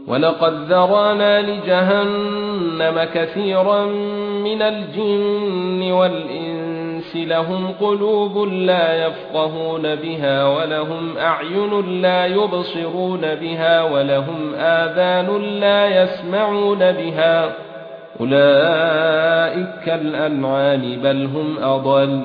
ولقد ذرانا لجهنم كثيرا من الجن والإنس لهم قلوب لا يفقهون بها ولهم أعين لا يبصرون بها ولهم آذان لا يسمعون بها أولئك كالأنعام بل هم أضل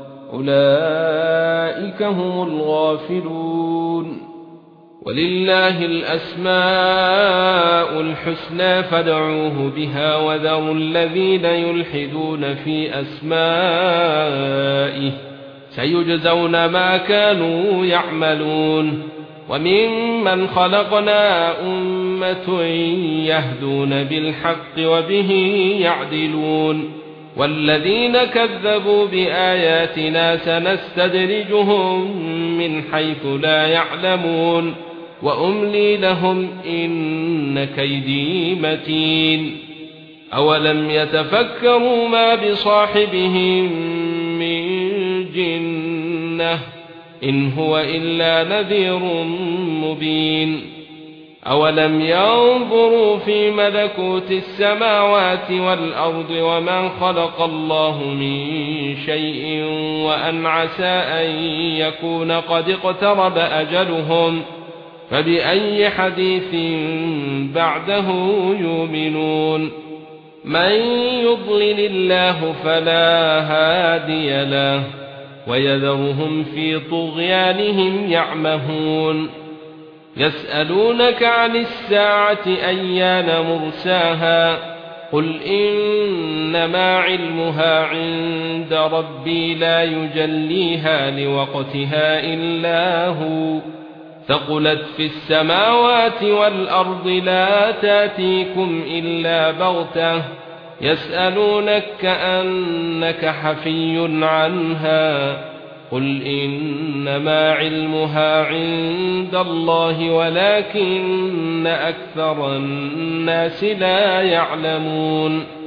أولئك هم الغافلون ولله الأسماء الحسنى فادعوه بها وذروا الذين يلحدون في أسمائه سيجزون ما كانوا يعملون وممن خلقنا أمة يهدون بالحق وبه يعدلون والذين كذبوا بآياتنا سنستدرجهم من حيث لا يعلمون وأملي لهم إن كيدي متين أولم يتفكروا ما بصاحبهم من جنة إن هو إلا نذير مبين أولم ينظروا في ملكوت السماوات والأرض وما خلق الله من شيء وأن عسى أن يكون قد اقترب أجلهم فبأي حديث بعده يؤمنون من يضلل الله فلا هادي له ويذرهم في طغيانهم يعمهون يسألونك عن الساعة أيان مرساها قل إنما علمها عند ربي لا يجليها لوقتها إلا هو ثقلت في السماوات والأرض لا تاتيكم إلا بغتة يسألونك كأنك حفي عنها قل إنما علمها عند الله ولكن أكثر الناس لا يعلمون